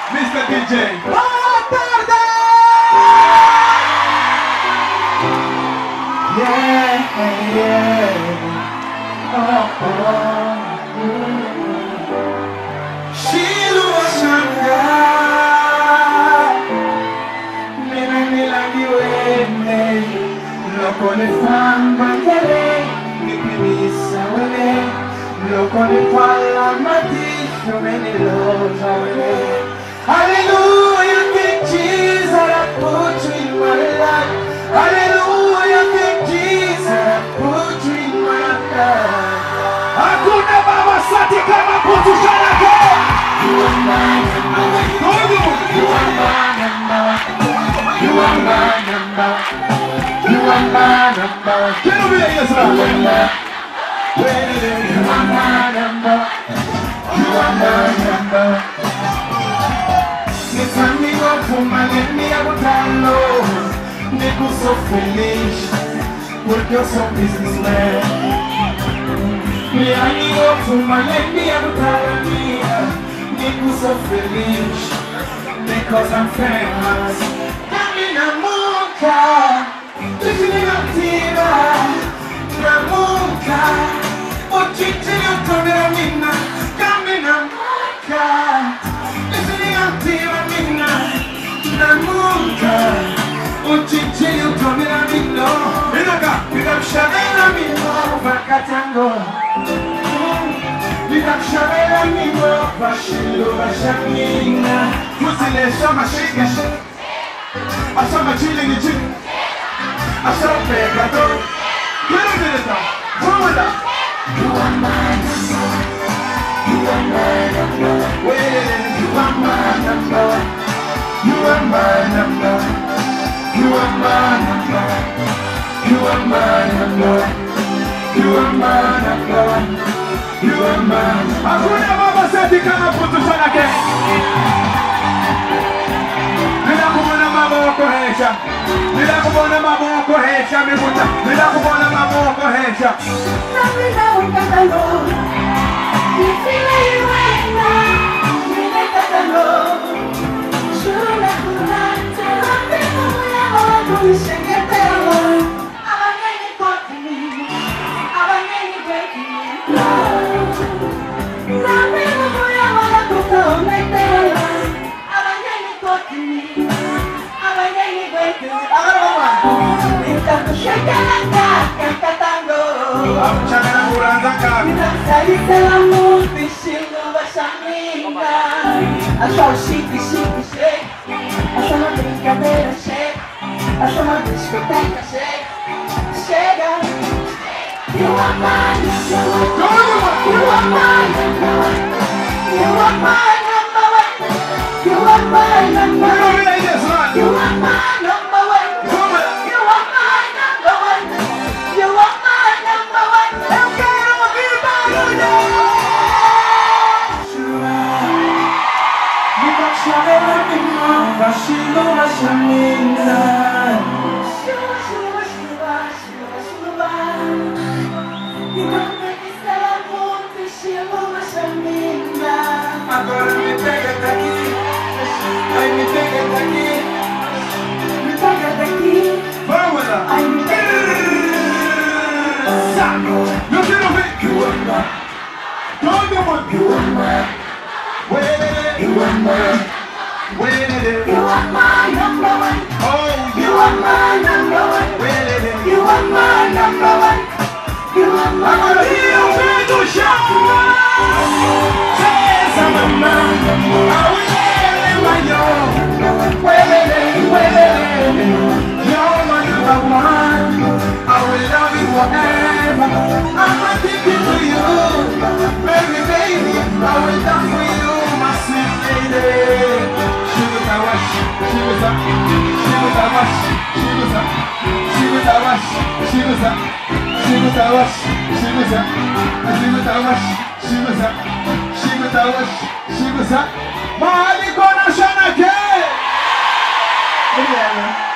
Mr. DJ. Boa tarde! Yeah, yeah. Oh, oh. Shilu Shanga. Nina nilangiwene. Loko ni famba yele. Nipimisa wele. Loko ni pala matisho. Meni loja wele. Hallelujah, King Jesus, I put you in my life. Hallelujah, King Jesus, I put you in my life. Hakuna baba sati kama kutushana ke. You are my number one. You are my number one. You are my number one. You are my number one. Get over here, yes, sir. You are my number. You are my number. Amigo, fumaleni abotalo. Nico so feliz porque eu sou businessman. Mi amigo, fumaleni abotalo. Nico so feliz because I'm famous. Camina muka, listening up tira. Na muka, o chichi eu tô na mina. Camina muka. Nunca un cicciglio tornerà di no. Mi lasciare la mia vacatango. Mi lasciare la mia vascillo vasciamina. Così le sciama sceglie. Asciama chilling in chilling. Asciama pegato. Quello che ne sa. Come da? You are my number. You are my number. You are my number. You are my number. You are my number. You are my number. You are my number. You are my number. Hakuna baba sati kama kutushana ke. Bila kubona mama wako hesha. Bila kubona mama wako hesha mibuta. Bila kubona mama wako hesha. Nabila ukatalo. Nifila iwena. Nile katalo. Achou chique, chique, shake. Achou uma brincadeira, shake. Achou uma discoteca, shake. Chega. You are my number one. You are my number one. You are my number one. You are my number one. You are my number one. You are my number one. You are my number one. Eu quero ouvir barulho. Vascilo vasciamina. Agora me pega daqui. Ai, me pega daqui. Me pega daqui. Vamos lá. Ai, me pega daqui. Eu quero ver. You are my. Todo mundo. You are my. You are my. You are my number one. Oh, you are my number one. You are my number one. You are my number one. You're my number one. I will love you forever. I'm addicted to you, baby, baby. I will die for you, my sweet lady. She was a wash. She was a wash. She was a wash. She was a wash. She was a wash. She was a Mahali kona shana ke.